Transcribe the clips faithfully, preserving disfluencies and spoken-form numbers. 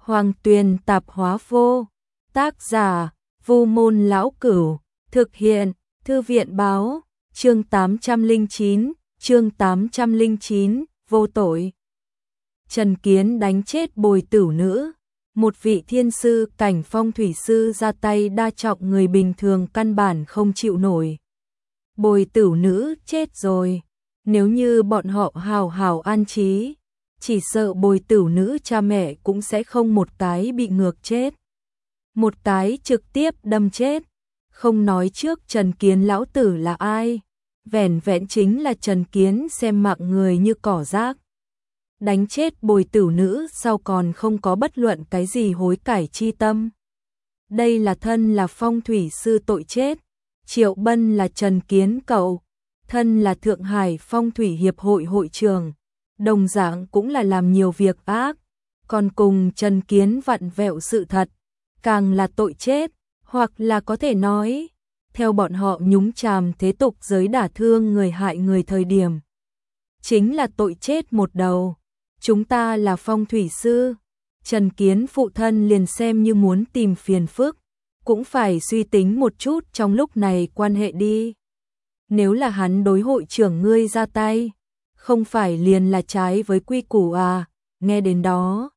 Hoàng Tuyền Tạp Hóa Vô. Tác giả: Vu Môn Lão Cửu. Thực hiện: Thư viện Báo. Chương tám trăm lẻ chín, chương tám trăm lẻ chín, vô tội. Trần Kiến đánh chết Bồi Tửu Nữ. Một vị thiên sư cảnh phong thủy sư ra tay đa trọng người bình thường căn bản không chịu nổi. Bồi Tửu Nữ chết rồi. Nếu như bọn họ hào hào an trí, chỉ sợ Bồi Tửu Nữ cha mẹ cũng sẽ không một cái bị ngược chết, một cái trực tiếp đâm chết. Không nói trước Trần Kiến lão tử là ai, vẻn vẹn chính là Trần Kiến xem mạng người như cỏ rác. Đánh chết Bồi Tửu Nữ sau còn không có bất luận cái gì hối cải chi tâm. Đây là thân là phong thủy sư tội chết. Triệu Bân là Trần Kiến cậu, thân là Thượng Hải Phong Thủy Hiệp hội hội trưởng, đồng dạng cũng là làm nhiều việc ác, còn cùng Trần Kiến vặn vẹo sự thật, càng là tội chết, hoặc là có thể nói, theo bọn họ nhúng chàm thế tục giới đả thương người hại người thời điểm, chính là tội chết một đầu. Chúng ta là phong thủy sư, Trần Kiến phụ thân liền xem như muốn tìm phiền phức, cũng phải suy tính một chút trong lúc này quan hệ đi. Nếu là hắn đối hội trưởng ngươi ra tay, không phải liền là trái với quy củ à? Nghe đến đó,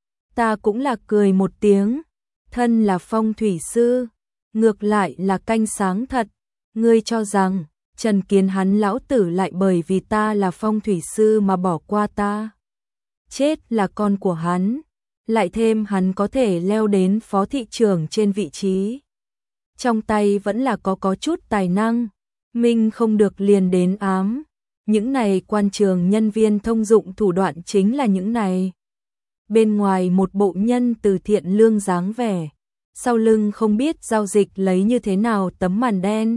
ta cũng là cười một tiếng, thân là phong thủy sư, ngược lại là canh sáng thật. Ngươi cho rằng Trần Kiến hắn lão tử lại bởi vì ta là phong thủy sư mà bỏ qua ta? Chết là con của hắn, lại thêm hắn có thể leo đến phó thị trưởng trên vị trí, trong tay vẫn là có có chút tài năng, minh không được liền đến ám. Những này quan trường nhân viên thông dụng thủ đoạn chính là những này. Bên ngoài một bộ nhân từ thiện lương dáng vẻ, sau lưng không biết giao dịch lấy như thế nào tấm màn đen.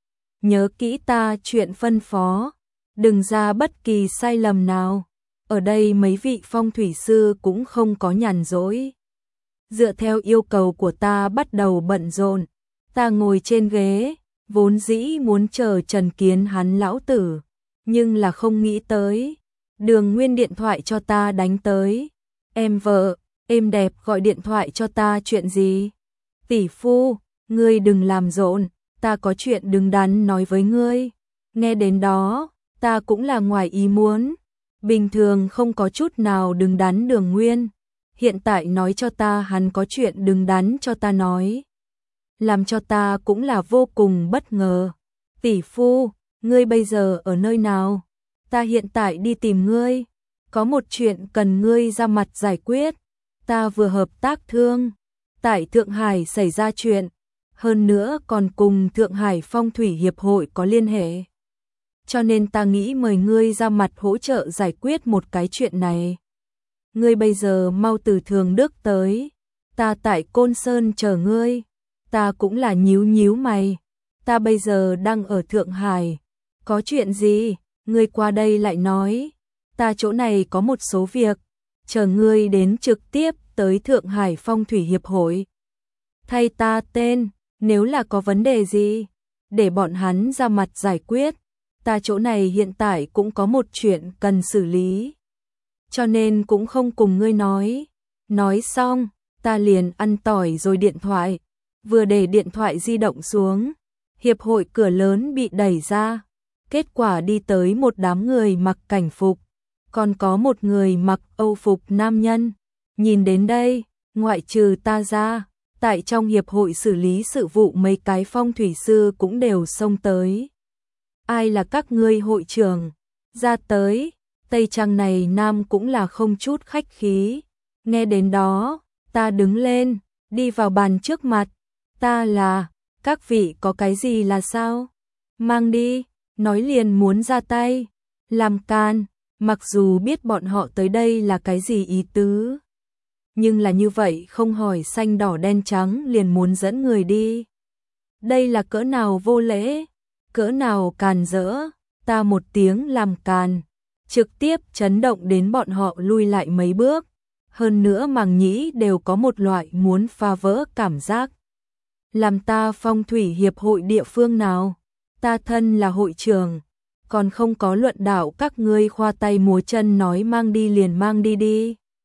Nhớ kỹ ta chuyện phân phó, đừng ra bất kỳ sai lầm nào. Ở đây mấy vị phong thủy sư cũng không có nhàn rỗi. Dựa theo yêu cầu của ta bắt đầu bận rộn. Ta ngồi trên ghế, vốn dĩ muốn chờ Trần Kiến hắn lão tử, nhưng là không nghĩ tới. Đường Nguyên điện thoại cho ta đánh tới. Em vợ, êm đẹp gọi điện thoại cho ta chuyện gì? Tỷ phu, ngươi đừng làm rộn, ta có chuyện đứng đắn nói với ngươi. Nghe đến đó, ta cũng là ngoài ý muốn. Bình thường không có chút nào đứng đắn Đường Nguyên, hiện tại nói cho ta hắn có chuyện đứng đắn cho ta nói, làm cho ta cũng là vô cùng bất ngờ. Tỷ phu, ngươi bây giờ ở nơi nào? Ta hiện tại đi tìm ngươi, có một chuyện cần ngươi ra mặt giải quyết. Ta vừa hợp tác thương, tại Thượng Hải xảy ra chuyện, hơn nữa còn cùng Thượng Hải Phong Thủy Hiệp hội có liên hệ. Cho nên ta nghĩ mời ngươi ra mặt hỗ trợ giải quyết một cái chuyện này. Ngươi bây giờ mau từ Thường Đức tới, ta tại Côn Sơn chờ ngươi. Ta cũng là nhíu nhíu mày, ta bây giờ đang ở Thượng Hải. Có chuyện gì, ngươi qua đây lại nói. Ta chỗ này có một số việc, chờ ngươi đến trực tiếp tới Thượng Hải Phong Thủy Hiệp hội. Thay ta tên, nếu là có vấn đề gì, để bọn hắn ra mặt giải quyết. Ta chỗ này hiện tại cũng có một chuyện cần xử lý, cho nên cũng không cùng ngươi nói. Nói xong, ta liền ăn tỏi rồi điện thoại. Vừa để điện thoại di động xuống, hiệp hội cửa lớn bị đẩy ra. Kết quả đi tới một đám người mặc cảnh phục, còn có một người mặc Âu phục nam nhân. Nhìn đến đây, ngoại trừ ta ra, tại trong hiệp hội xử lý sự vụ mấy cái phong thủy sư cũng đều xông tới. Ai là các ngươi hội trưởng? Ra tới. Tây Trang này nam cũng là không chút khách khí. Nghe đến đó, ta đứng lên, đi vào bàn trước mặt. Ta là, các vị có cái gì là sao? Mang đi, nói liền muốn ra tay. Làm can, mặc dù biết bọn họ tới đây là cái gì ý tứ, nhưng là như vậy không hỏi xanh đỏ đen trắng liền muốn dẫn người đi. Đây là cỡ nào vô lễ, cỡ nào càn rỡ. Ta một tiếng làm càn, trực tiếp chấn động đến bọn họ lui lại mấy bước. Hơn nữa màng nhĩ đều có một loại muốn phá vỡ cảm giác. Làm ta phong thủy hiệp hội địa phương nào? Ta thân là hội trưởng, còn không có luận đạo các ngươi khoa tay múa chân nói mang đi liền mang đi đi.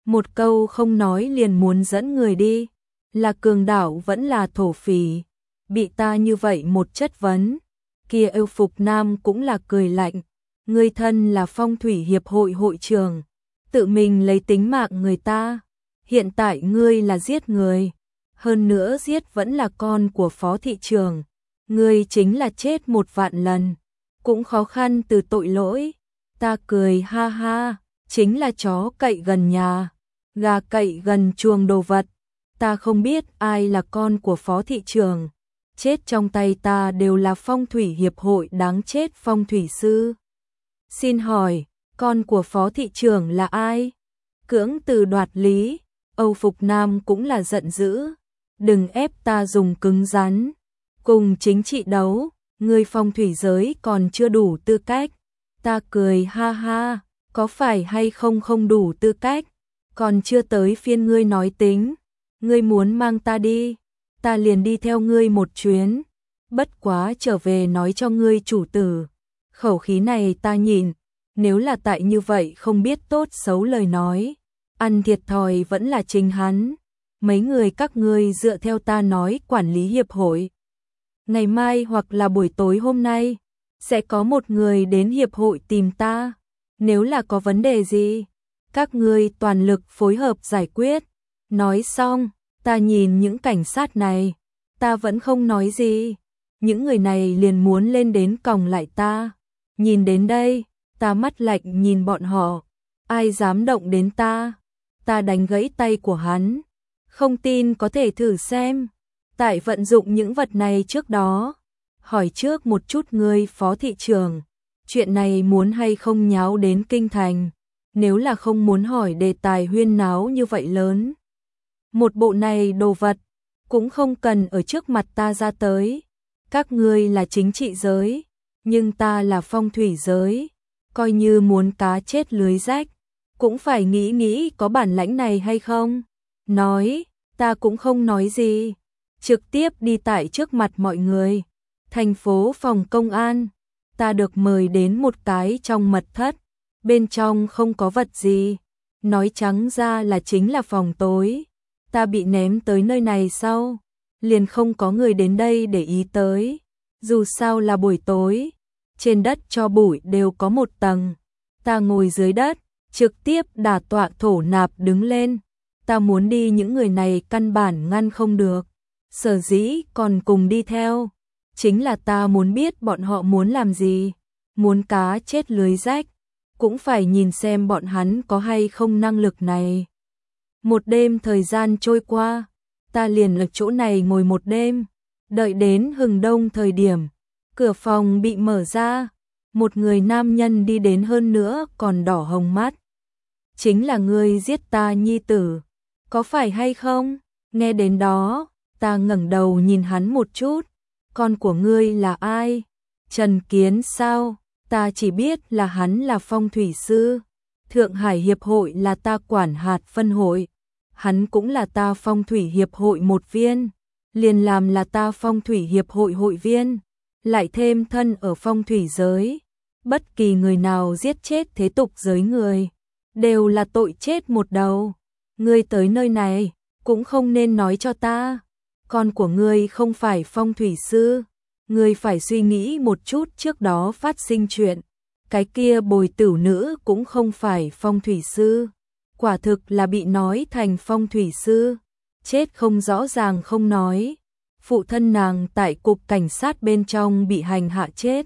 Một câu không nói liền muốn dẫn người đi, là cường đảo vẫn là thổ phỉ, bị ta như vậy một chất vấn. Kia Âu Phục Nam cũng là cười lạnh, ngươi thân là phong thủy hiệp hội hội trưởng, tự mình lấy tính mạng người ta, hiện tại ngươi là giết người, hơn nữa giết vẫn là con của phó thị trưởng, ngươi chính là chết một vạn lần, cũng khó khăn từ tội lỗi. Ta cười ha ha, chính là chó cậy gần nhà, gà cậy gần chuồng đồ vật, ta không biết ai là con của phó thị trưởng, chết trong tay ta đều là phong thủy hiệp hội đáng chết phong thủy sư. Xin hỏi, con của phó thị trưởng là ai? Cưỡng từ đoạt lý, Âu Phục Nam cũng là giận dữ, đừng ép ta dùng cứng rắn, cùng chính trị đấu, ngươi phong thủy giới còn chưa đủ tư cách. Ta cười ha ha, có phải hay không không đủ tư cách, còn chưa tới phiên ngươi nói tính, ngươi muốn mang ta đi, ta liền đi theo ngươi một chuyến, bất quá trở về nói cho ngươi chủ tử. Khẩu khí này ta nhìn, nếu là tại như vậy không biết tốt xấu lời nói, ăn thiệt thòi vẫn là chính hắn. Mấy người các ngươi dựa theo ta nói quản lý hiệp hội. Ngày mai hoặc là buổi tối hôm nay, sẽ có một người đến hiệp hội tìm ta. Nếu là có vấn đề gì, các ngươi toàn lực phối hợp giải quyết. Nói xong, ta nhìn những cảnh sát này, ta vẫn không nói gì. Những người này liền muốn lên đến còng lại ta. Nhìn đến đây, ta mắt lạnh nhìn bọn họ. Ai dám động đến ta? Ta đánh gãy tay của hắn. Không tin có thể thử xem. Tại vận dụng những vật này trước đó, hỏi trước một chút ngươi phó thị trưởng, chuyện này muốn hay không nháo đến kinh thành, nếu là không muốn hỏi đề tài huyên náo như vậy lớn. Một bộ này đồ vật, cũng không cần ở trước mặt ta ra tới. Các ngươi là chính trị giới, nhưng ta là phong thủy giới, coi như muốn cá chết lưới rách, cũng phải nghĩ nghĩ có bản lãnh này hay không. Nói, ta cũng không nói gì, trực tiếp đi tại trước mặt mọi người. Thành phố phòng công an, ta được mời đến một cái trong mật thất, bên trong không có vật gì, nói trắng ra là chính là phòng tối. Ta bị ném tới nơi này sau, liền không có người đến đây để ý tới. Dù sao là buổi tối, trên đất cho bụi đều có một tầng. Ta ngồi dưới đất, trực tiếp đả tọa thổ nạp đứng lên. Ta muốn đi những người này căn bản ngăn không được. Sở dĩ còn cùng đi theo, chính là ta muốn biết bọn họ muốn làm gì. Muốn cá chết lưới rách, cũng phải nhìn xem bọn hắn có hay không năng lực này. Một đêm thời gian trôi qua, ta liền ở chỗ này ngồi một đêm, đợi đến hừng đông thời điểm, cửa phòng bị mở ra, một người nam nhân đi đến, hơn nữa còn đỏ hồng mắt. Chính là ngươi giết ta nhi tử, có phải hay không? Nghe đến đó, ta ngẩng đầu nhìn hắn một chút, con của ngươi là ai? Trần Kiến sao? Ta chỉ biết là hắn là phong thủy sư, Thượng Hải Hiệp hội là ta quản hạt phân hội, hắn cũng là ta phong thủy hiệp hội một viên, liền làm là ta phong thủy hiệp hội hội viên, lại thêm thân ở phong thủy giới. Bất kỳ người nào giết chết thế tục giới người, đều là tội chết một đầu. Ngươi tới nơi này, cũng không nên nói cho ta, con của ngươi không phải phong thủy sư. Ngươi phải suy nghĩ một chút trước đó phát sinh chuyện, cái kia bồi tửu nữ cũng không phải phong thủy sư, quả thực là bị nói thành phong thủy sư, chết không rõ ràng không nói. Phụ thân nàng tại cục cảnh sát bên trong bị hành hạ chết,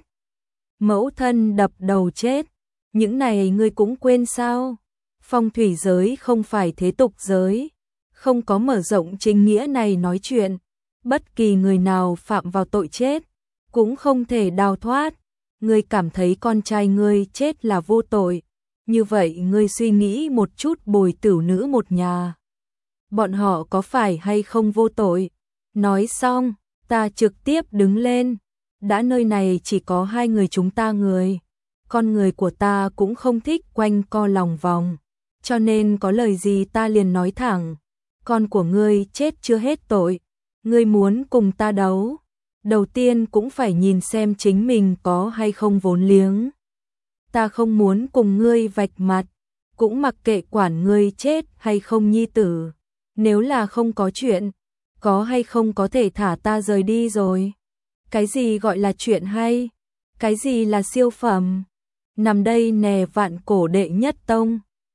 mẫu thân đập đầu chết, những này ngươi cũng quên sao? Phong thủy giới không phải thế tục giới, không có mở rộng chính nghĩa này nói chuyện, bất kỳ người nào phạm vào tội chết cũng không thể đào thoát. Ngươi cảm thấy con trai ngươi chết là vô tội, như vậy ngươi suy nghĩ một chút bồi tửu nữ một nhà, bọn họ có phải hay không vô tội? Nói xong, ta trực tiếp đứng lên, đã nơi này chỉ có hai người chúng ta người, con người của ta cũng không thích quanh co lòng vòng, cho nên có lời gì ta liền nói thẳng. Con của ngươi chết chưa hết tội, ngươi muốn cùng ta đấu, đầu tiên cũng phải nhìn xem chính mình có hay không vốn liếng. Ta không muốn cùng ngươi vạch mặt, cũng mặc kệ quản ngươi chết hay không nhi tử. Nếu là không có chuyện, có hay không có thể thả ta rời đi rồi. Cái gì gọi là chuyện hay? Cái gì là siêu phẩm? Nằm đây nè vạn cổ đệ nhất tông.